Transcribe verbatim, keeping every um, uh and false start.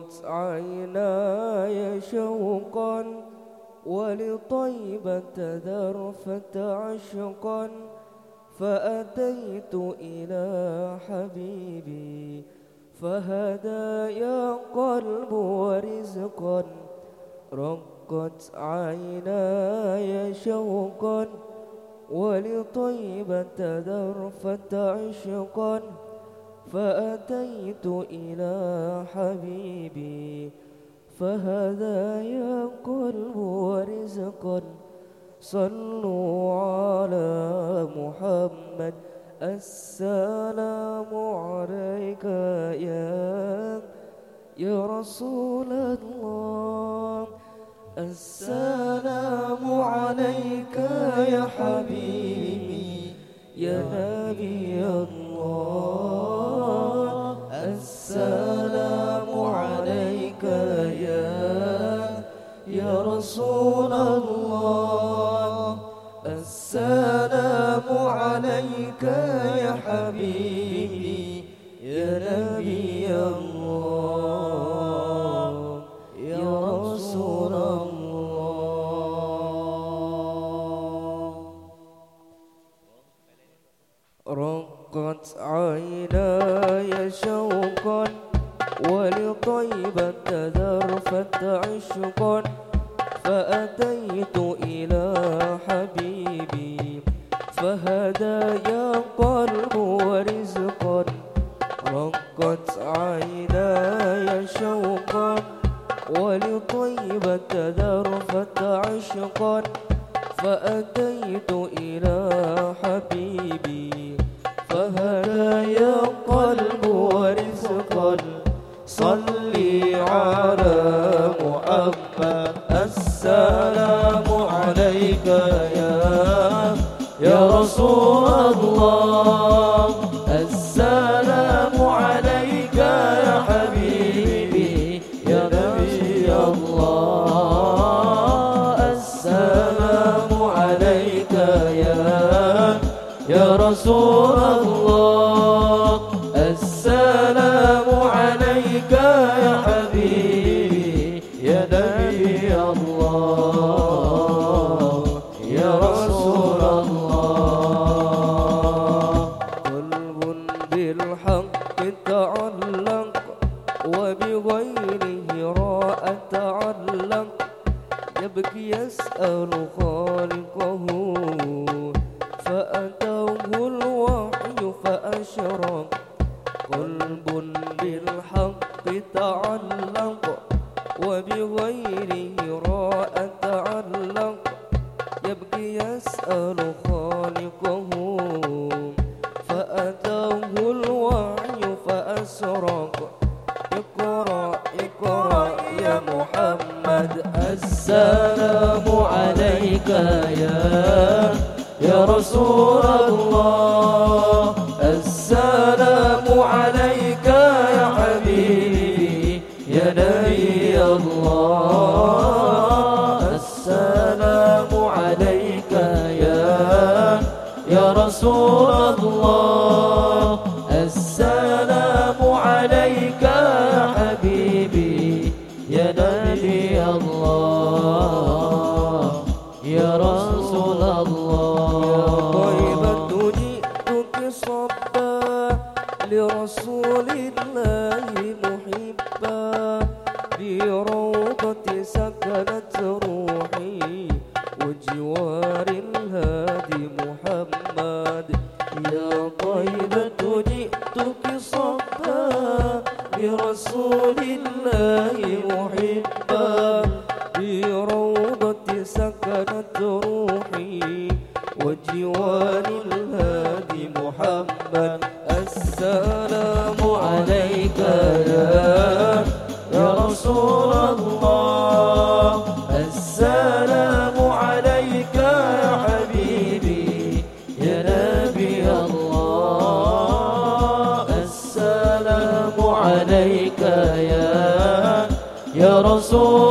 رقت عيناي شوقا ولطيبة ذرفت عشقا فأتيت إلى حبيبي فهدايا قلب ورزقا رقت عيناي شوقا ولطيبة ذرفت عشقا فأتيت إلى حبيبي فهدايا قلب ورزقا صلوا على محمد السلام عليك يا يا رسول الله السلام عليك يا حبيبي يا نبي الله السلام عليك يا يا رسول الله السلام عليك يا حبيبي يا نبي الله يا رسول الله رقت عيناي شوقا ولطيبة ذرفت عشقا فأتيت إلى حبيبي فهدايا قلب ورزقا رقت عيناي شوقا ولطيبة ذرفت عشقا فأتيت إلى حبيبي فهدايا قلب ورزقا صلي على محمد السلام عليك يا يا رسول الله السلام عليك يا حبيبي يا نبي الله السلام عليك يا يا رسول الله السلام عليك يا حبيبي يا نبي الله يا رسول الله قلب بالحق تعلق وبغيره راء تعلق يبكي يسأل خالقه فأتاه الوحي فأشرق قلب بالحق تعلق وبغيره راء تعلق يبكي يسأل خالقه فأتاه الوحي فأسرق اقرأ اقرأ يا محمد السلام عليك يا يا رسول الله السلام عليك يا حبيبي يا نبي الله السلام عليك يا يا رسول الله السلام عليك يا حبيبي يا نبي الله يا رسول الله طيبة جئتك صبا لرسول الله محبا بروضة سكنت روحي وجوار الهادي محمد يا طيبة جئتك صبا لرسول الله محبا بروضة سكنت روحي وجوار الهادي محمد السلام عليك يا يا رسول الله السلام عليك يا حبيبي يا نبي الله السلام عليك يا يا رسول